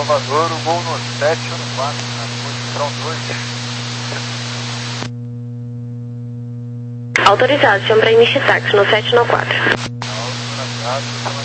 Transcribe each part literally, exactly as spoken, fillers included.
Salvador, o voo no sete ou no quatro, na posição dois. Autorizado, chama para emitir táxi no sete no quatro. Autorizado,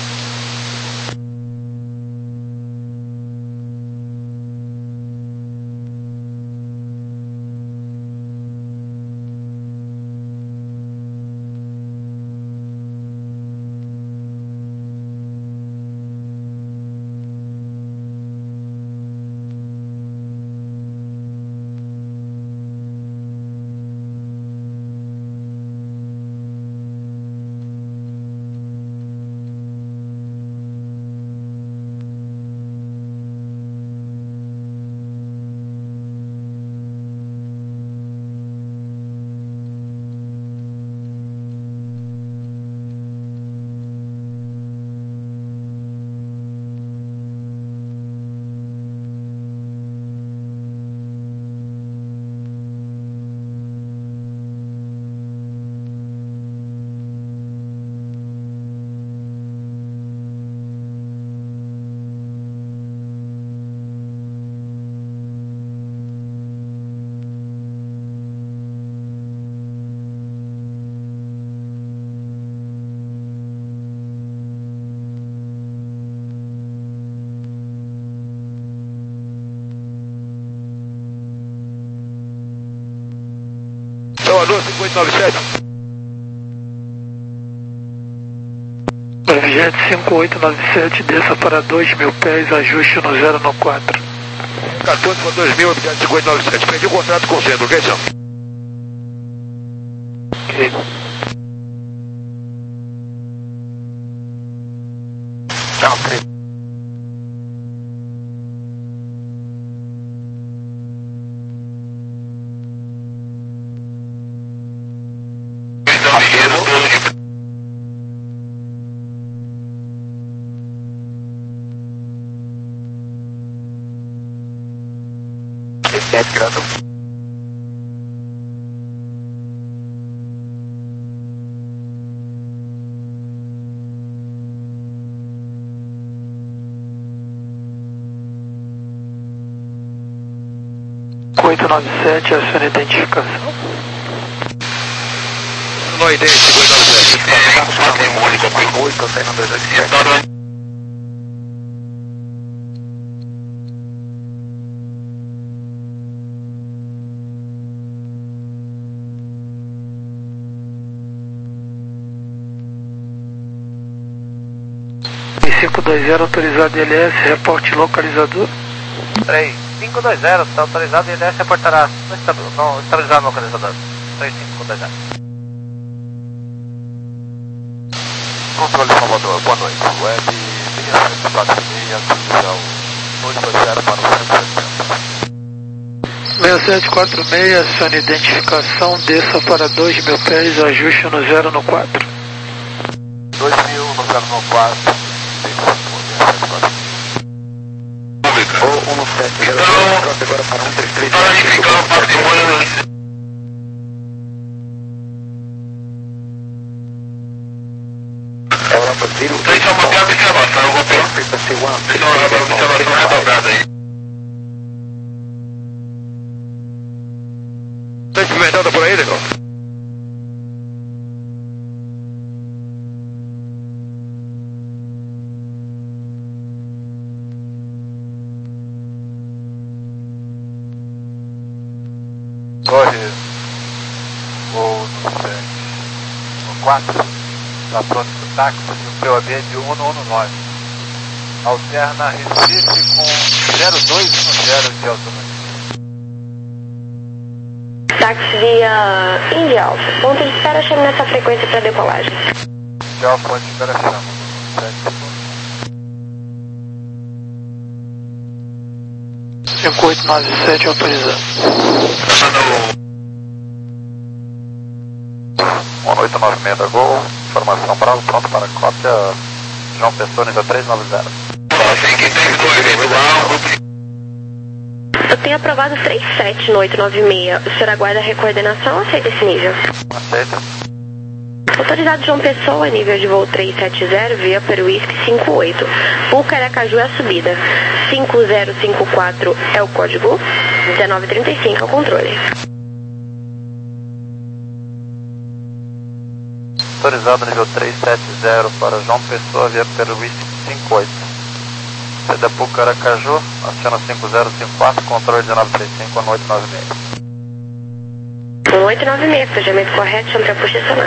Salvador, cinco oito nove sete. Jet cinco oito nove sete, desça para dois mil pés, ajuste no zero no quatro. quatorze para dois mil, Jet cinco oito nove sete. Perdi o contrato com o centro, ok, senhor? Ok. Tchau, ok. sete graus. oito nove sete, aciona a identificação. No I D, cinco oito nove sete. oito, tem no dois oito sete. cinco dois zero, autorizado I L S, reporte localizador. três cinco dois zero, está autorizado I L S, reportará. Não, está, não estabilizado localizador. três cinco dois zero. Controle Salvador, boa noite. Web seis sete quatro seis, atualização dois dois zero para o cento e setenta. seis sete quatro seis, acione identificação, desça para dois mil pés, ajuste no zero no quatro. dois mil no zero no quatro. Ou um sete zero dois, agora para um três três. Europa Zero. Deixa eu manter a observação, eu vou pegar. Deixa eu manter a observação redobrada aí. Tá experimentando por aí, negão? Corre ou no sete, no quatro, está pronto para o táxi, o P O B de um no um no nove. Alterna Recife com zero dois no zero de autonomia. Táxi via Indy Alpha. Ponto de espera, chame nessa frequência para decolagem. Indy Alpha, ponto de espera, chama. sete segundos. cinco oito nove sete, autorizado. um oito nove seis da Gol, informação Bravo, pronto para cópia. João Pessoa, nível três nove zero. Eu tenho aprovado três sete no oito nove seis. O senhor aguarda a recoordenação ou aceita esse nível? Aceita. Autorizado João Pessoa, nível de voo trezentos e setenta, via para o Whisky cinquenta e oito. Puca Aracaju é a subida. cinco zero cinco quatro é o código, dezenove trinta e cinco é o controle. Autorizado nível trezentos e setenta para João Pessoa, via para o Whisky cinquenta e oito. C D Puca Aracaju, aciona cinco zero cinco quatro, controle dezenove trinta e cinco, oito nove seis. oito nove seis, planejamento correto, chama para posicionar.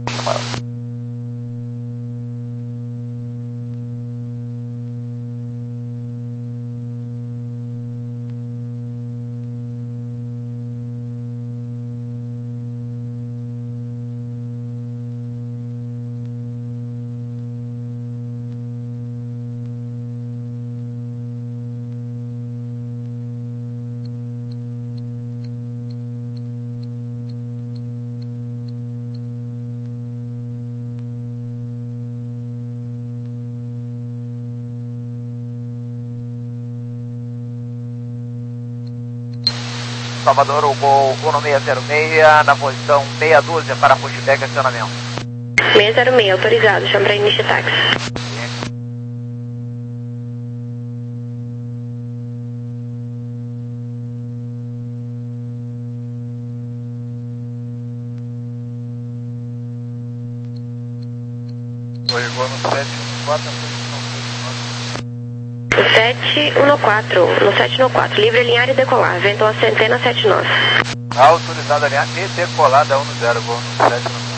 Salvador, o Gol um seis zero seis, na posição meia dúzia para pushback acionamento. seis zero seis, autorizado, chama para início táxi. Oregano sete um quatro, sete um quatro, no sete um quatro, livre alinhar e decolar, vento a centena sete nove. Autorizado alinhar e decolar da um zero, gol no sete um.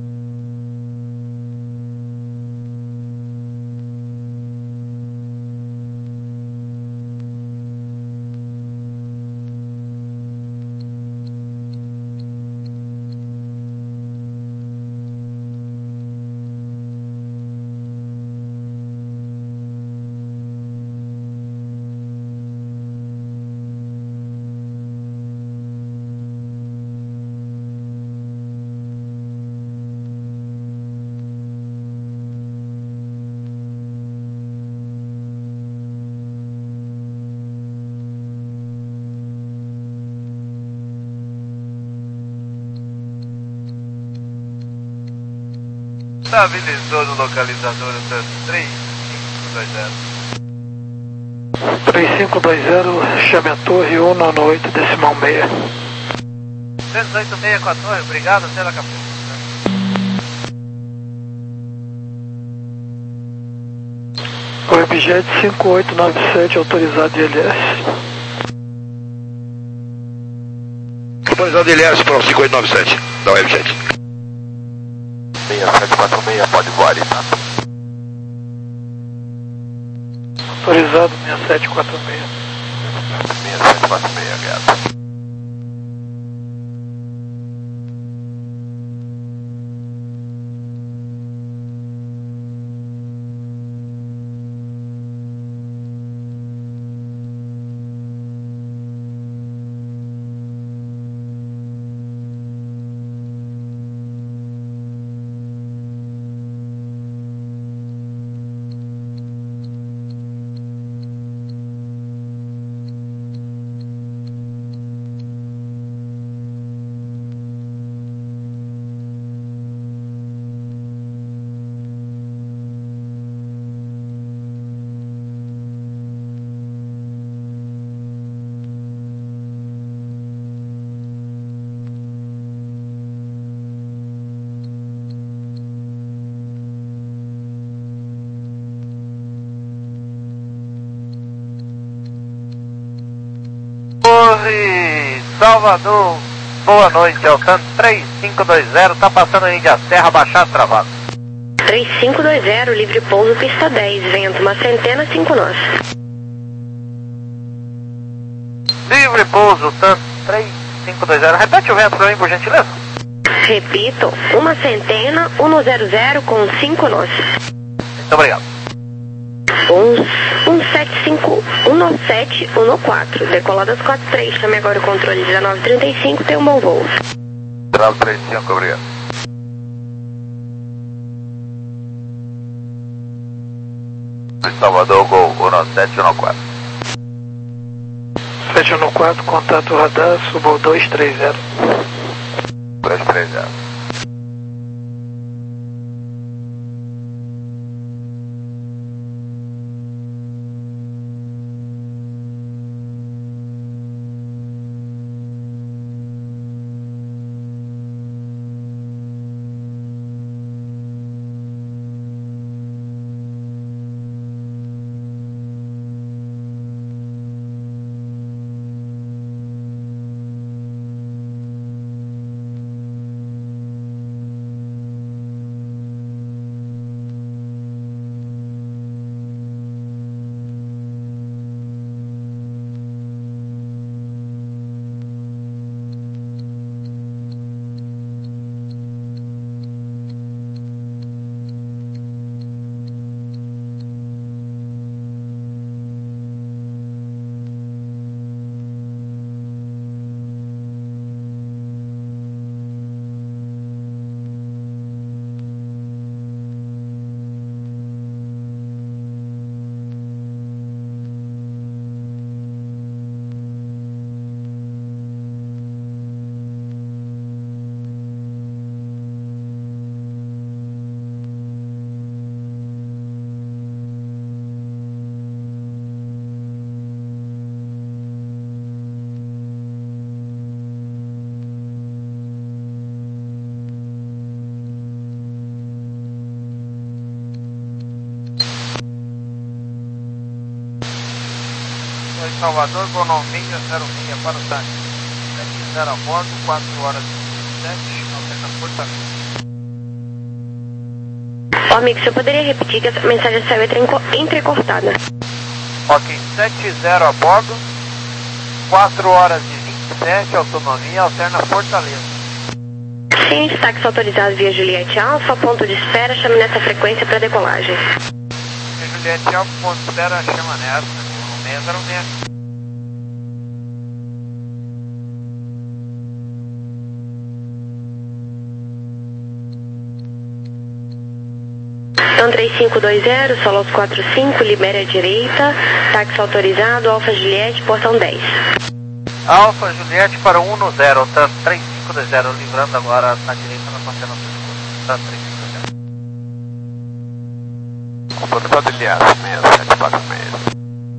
Estabilizou no localizador três cinco dois zero. três cinco dois zero, chame a torre um nove oito decimal seis. trezentos e oitenta e seis com a torre, obrigado, até daqui a pouco. O objeto cinco oito nove sete, autorizado I L S. Autorizado I L S para o cinco oito nove sete, da Webjet. seis sete quatro seis, pode voar, tá? Autorizado seis sete quatro seis. seis sete quatro seis, gato. Torre Salvador, boa noite, Alcântara três cinco dois zero, tá passando em Índia Serra, baixado travado. três cinco dois zero, livre pouso, pista dez, vento uma centena, cinco nós. Livre pouso, tanto três cinco dois zero, repete o vento para mim, por gentileza. Repito, uma centena, um zero zero com cinco nós. Muito obrigado. um sete cinco, um sete um quatro, decoladas quatro três, chame agora o controle dezenove trinta e cinco, tem um bom voo. dezenove trinta e cinco, obrigado. Salvador, Gol um sete um quatro. sete um quatro, contato radar, subo dois três zero. dois três zero. Salvador, economia zero seis para o táxi. sete zero a bordo, quatro horas e sete, alterna Fortaleza. Ó, amigo, você poderia repetir que essa mensagem saiu entrenco- entrecortada? Ok, sete zero a bordo, quatro horas e vinte e sete, autonomia, alterna Fortaleza. Ciente, táxi autorizado via Juliette Alfa, ponto de espera, chame nessa frequência para decolagem. Juliette Alfa, ponto de espera, chama nessa, economia zero seis. Então três cinco dois zero, solo aos quatro cinco, libere à direita, táxi autorizado, Alfa Juliette, portão dez. Alfa Juliette para um um zero, tá três cinco dois zero, livrando agora na direita na Pantera Sul, tá três cinco dois zero. Comportado Elias, seis sete quatro seis.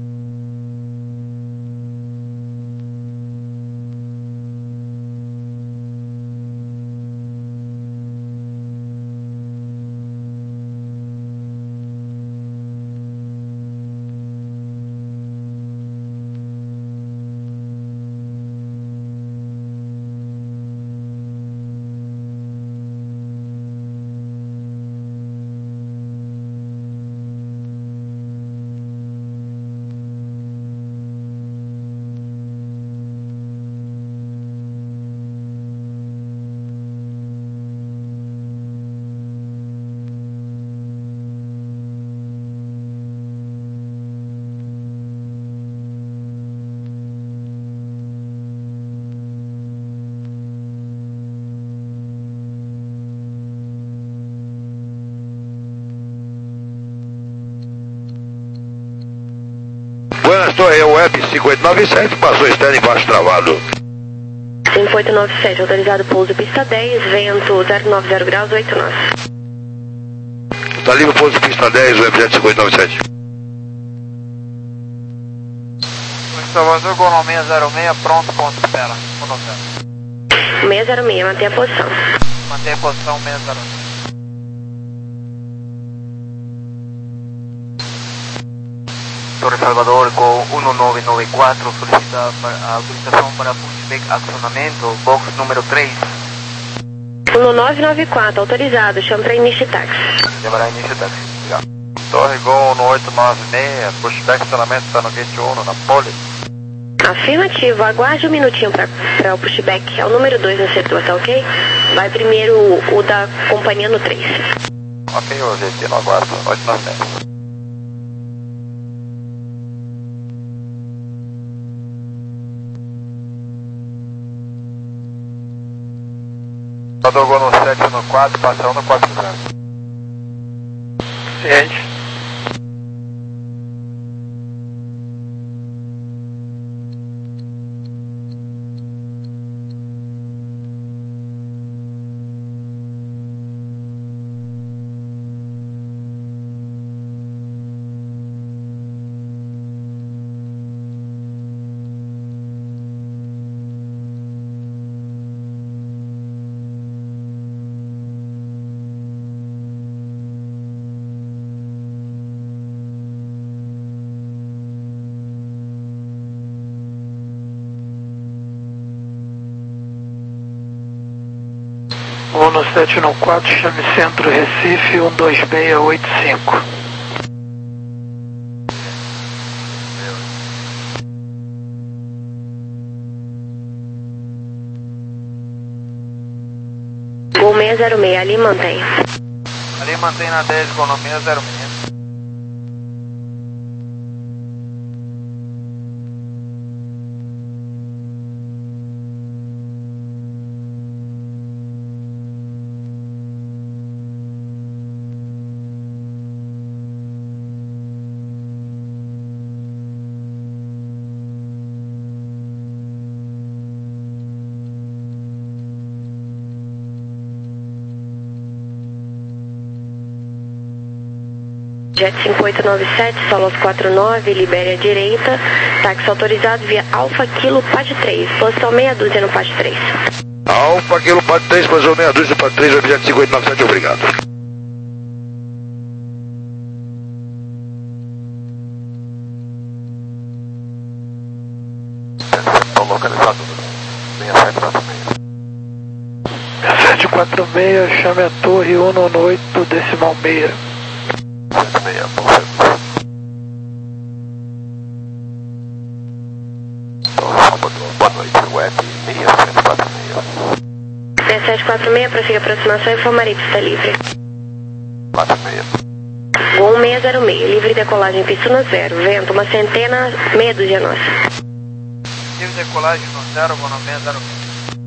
Buenas, Torre, é o Web cinco oito nove sete, passou externo embaixo travado. cinco oito nove sete, autorizado pouso pista dez, vento zero nove zero graus, oito nove. Tá livre pouso pista dez, Web cinco oito nove sete. Salvador, economia zero seis, pronto, ponto de espera, ponto zero. seis zero seis, mantenha a posição. Mantém a posição seis zero seis. Torre Salvador com um nove nove quatro, solicita a autorização para pushback acionamento, box número três. um nove nove quatro, autorizado, chame para início de táxi. Chamará início táxi. Obrigado. Torre Gol um oito nove seis, pushback estacionamento está no gate um, na pole. Afirmativo, aguarde um minutinho para o pushback, é o número dois no setor, tá ok? Vai primeiro o, o da companhia no três. Ok, o G T no aguardo, oito nove seis. Salvador Gol no sete no quatro, passa um no quatro zero. Ciente. um no sete no quatro, chame Centro Recife, um dois seis oito cinco. Gol seis zero seis, ali mantém. Ali mantém na dez, economia zero seis. Jet cinco oito nove sete, solo aos quatro nove, libere à direita, táxi autorizado via Alfa Kilo P A D três, posição meia dúzia no P A D três. Alfa Kilo P A D três, posição meia dúzia, P A D três, Web cinco oito nove sete, obrigado. seis sete quatro seis. sete quatro seis, chame a torre um nove oito, decimal seis. sete seis, confirmo. Boa noite, web seis sete quatro seis. seis sete quatro seis, prossiga a aproximação e informarei pista livre. quatro seis. Gol seis zero seis, livre decolagem, pista no zero, vento, uma centena, meia dúzia nossa. Livre decolagem no zero, vou no seis zero seis.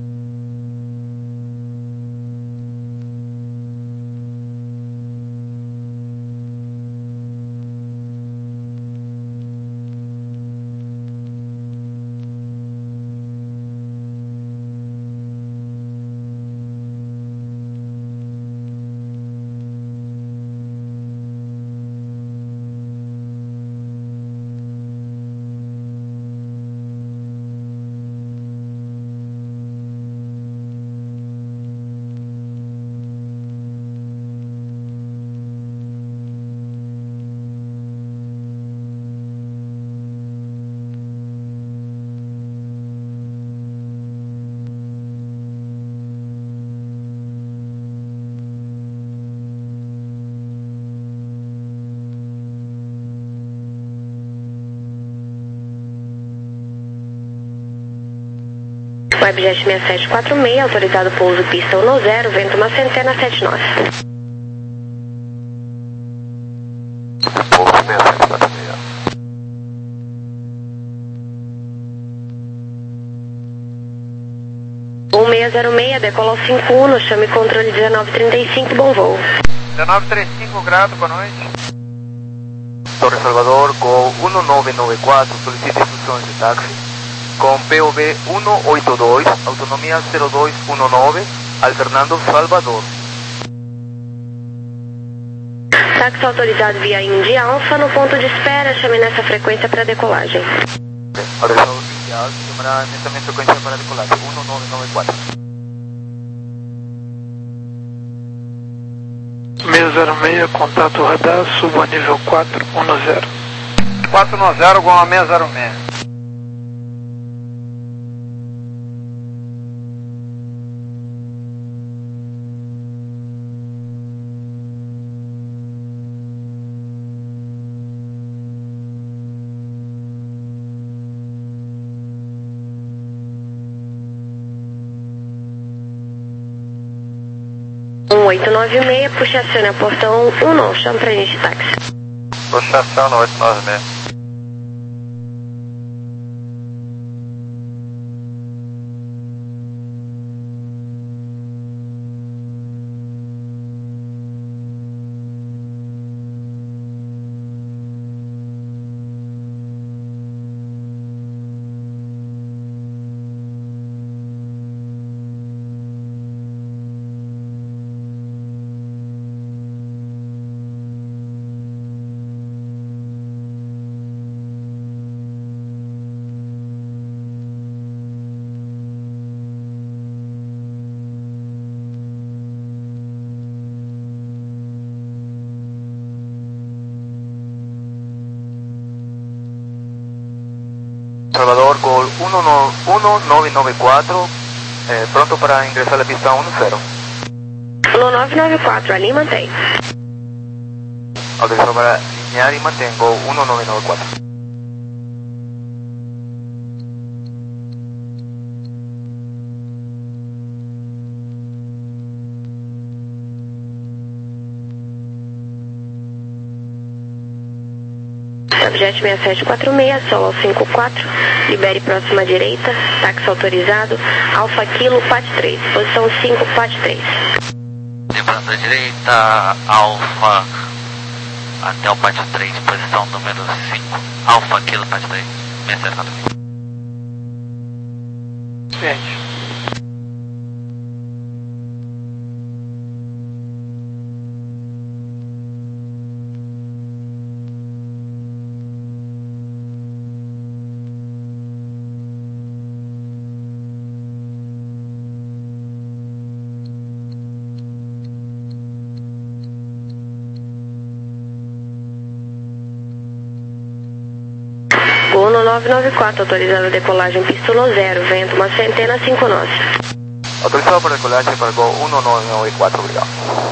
Webjet seis sete quatro seis, autorizado pouso pista um zero, vento uma centena, sete nós. Pouso seis sete quatro seis. um seis zero seis, decola ao cinco um, chame controle dezenove trinta e cinco, bom voo. dezenove trinta e cinco graus, boa noite. Torre Salvador, Gol um nove nove quatro, solicita instruções de táxi. Com P O B um oito dois, autonomia zero dois um nove, alternando Salvador. Táxi autorizado via Indy Alfa, no ponto de espera, chame nessa frequência para decolagem. Autorização oficial, chamará nessa mesma frequência para decolagem, um nove nove quatro. seis zero seis, contato radar, suba a nível quatro um zero. quatro um zero, Gol seis zero seis. um oito nove seis, puxa acione a portão um não, chame para início de táxi. Puxação no oito nove seis. Salvador, Gol um nove nove quatro, eh, pronto para ingresar a pista um zero. um nove nove quatro, ali mantém. Autorização para alinhar e mantém, Gol um nove nove quatro. Webjet seis sete quatro seis, solo ao cinco quatro, libere próxima direita, táxi autorizado, Alfa Kilo, P A T três, posição cinco, P A T três. Lembrando a direita, Alfa até o P A T três, posição número cinco, Alfa Kilo, P A T três, seis sete quatro seis. Gente. Gol um nove nove nove quatro, autorizando a decolagem pista zero, vento uma centena, cinco nós. Autorizado para decolagem para Gol um nove nove quatro, obrigado.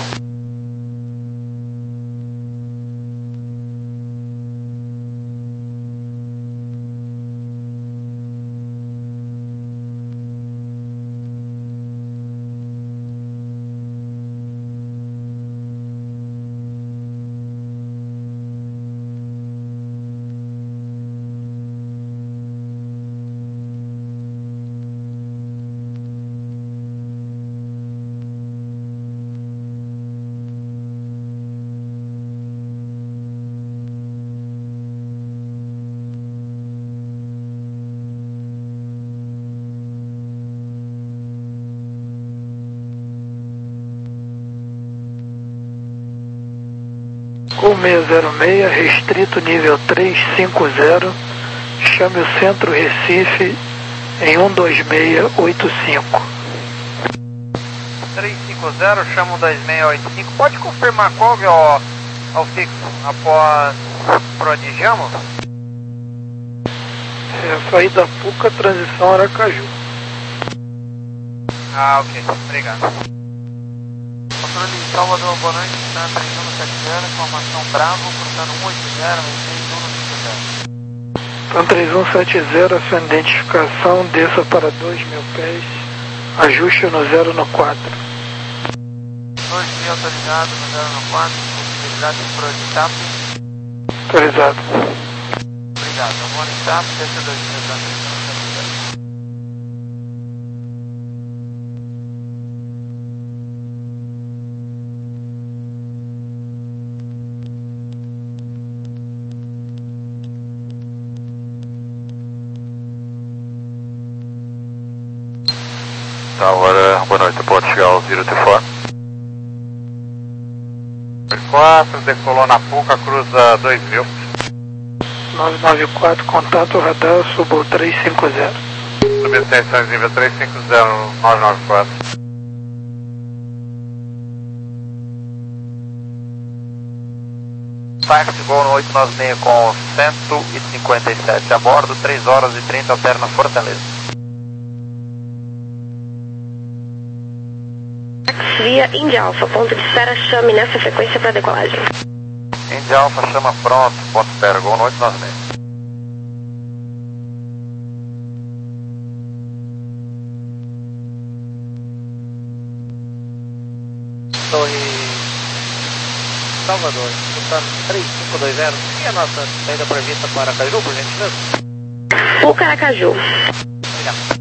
Gol seiscentos e seis, restrito nível trezentos e cinquenta, chame o centro Recife em um dois seis oito cinco. trezentos e cinquenta, chama o dois seis oito cinco. Pode confirmar qual é o, o fixo após Prodijamo? É, saída Puca, transição Aracaju. Ah, ok. Obrigado. Controle de Salvador, boa noite, está três um sete zero, informação Bravo, cruzando um oito zero, seis um cinco zero. Então três um sete zero, a sua identificação, desça para dois mil pés, ajuste no zero no quatro. dois mil autorizado no zero no quatro, possibilidade de projetap. Autorizado. Obrigado, vamos no tap, desça dois mil, tá três um sete zero. Agora, boa noite, pode chegar ao zero two four. quatro, decolou na Puca, cruza dois mil. nove nove quatro, contato radar, subo trezentos e cinquenta. Subextensões nível trezentos e cinquenta, nove nove quatro. Táxi Gol no oito nove seis com cento e cinquenta e sete a bordo, três horas e trinta, alterna Fortaleza. Via Indy Alpha, ponto de espera, chame nessa frequência para decolagem. Indy Alpha, chama pronto, ponto espera, Gol no oito nove seis. Torre Salvador, escutando três cinco dois zero, e a nossa saída prevista para Aracaju, por gentileza? Puca, Aracaju. Obrigado.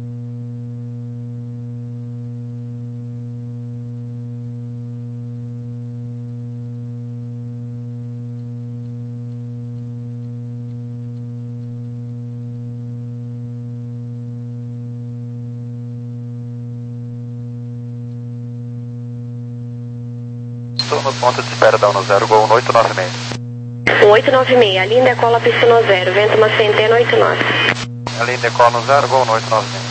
Estou no ponto de espera da um zero, Gol no oito nove seis. oito nove seis, a linha decola pista no zero, vento uma centena, oito nós. A linha decola no zero, Gol no oito nove seis.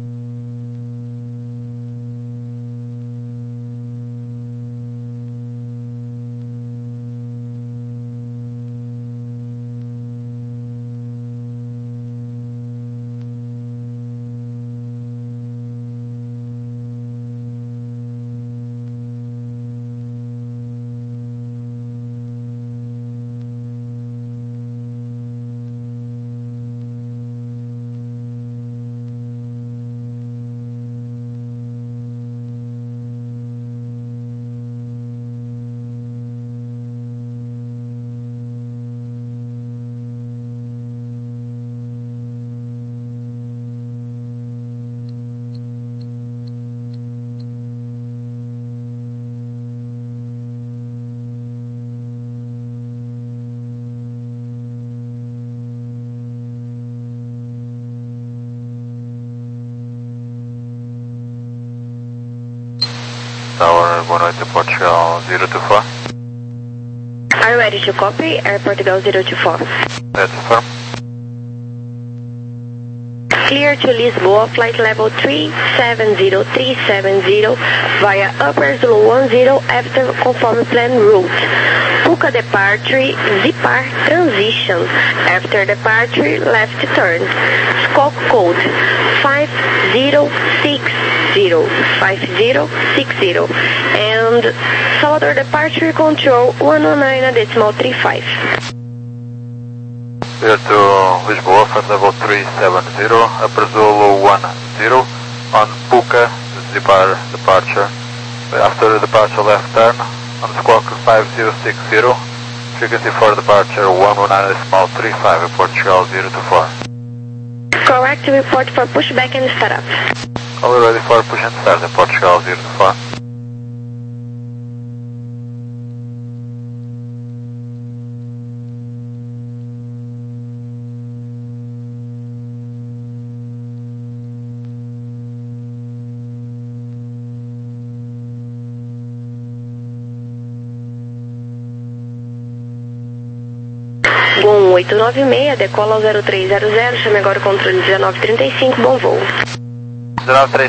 Tower, boa noite, pode chegar ao zero two four. Are you ready to copy? Air Portugal zero two four. That's firm. Clear to Lisboa, flight level three seven zero three seven zero via Upper Zulu one zero after conform plan route. Puka departure, Zipar transition. After departure, left turn. Squawk code five zero six zero, five zero six zero. And Salvador departure control one oh nine decimal three five. Clear to Lisboa, flight level three seven zero, Upper Zulu one zero, on Puka, Zipar departure. After the departure, left turn, on squawk five zero six zero, frequency for departure one one nine decimal three five, Portugal zero two four. Correct, report for pushback and startup. All ready for push and start, Portugal zero two four. Gol oito nove seis, decola ao zero três zero zero, chame agora o controle dezenove trinta e cinco, bom voo. dezenove trinta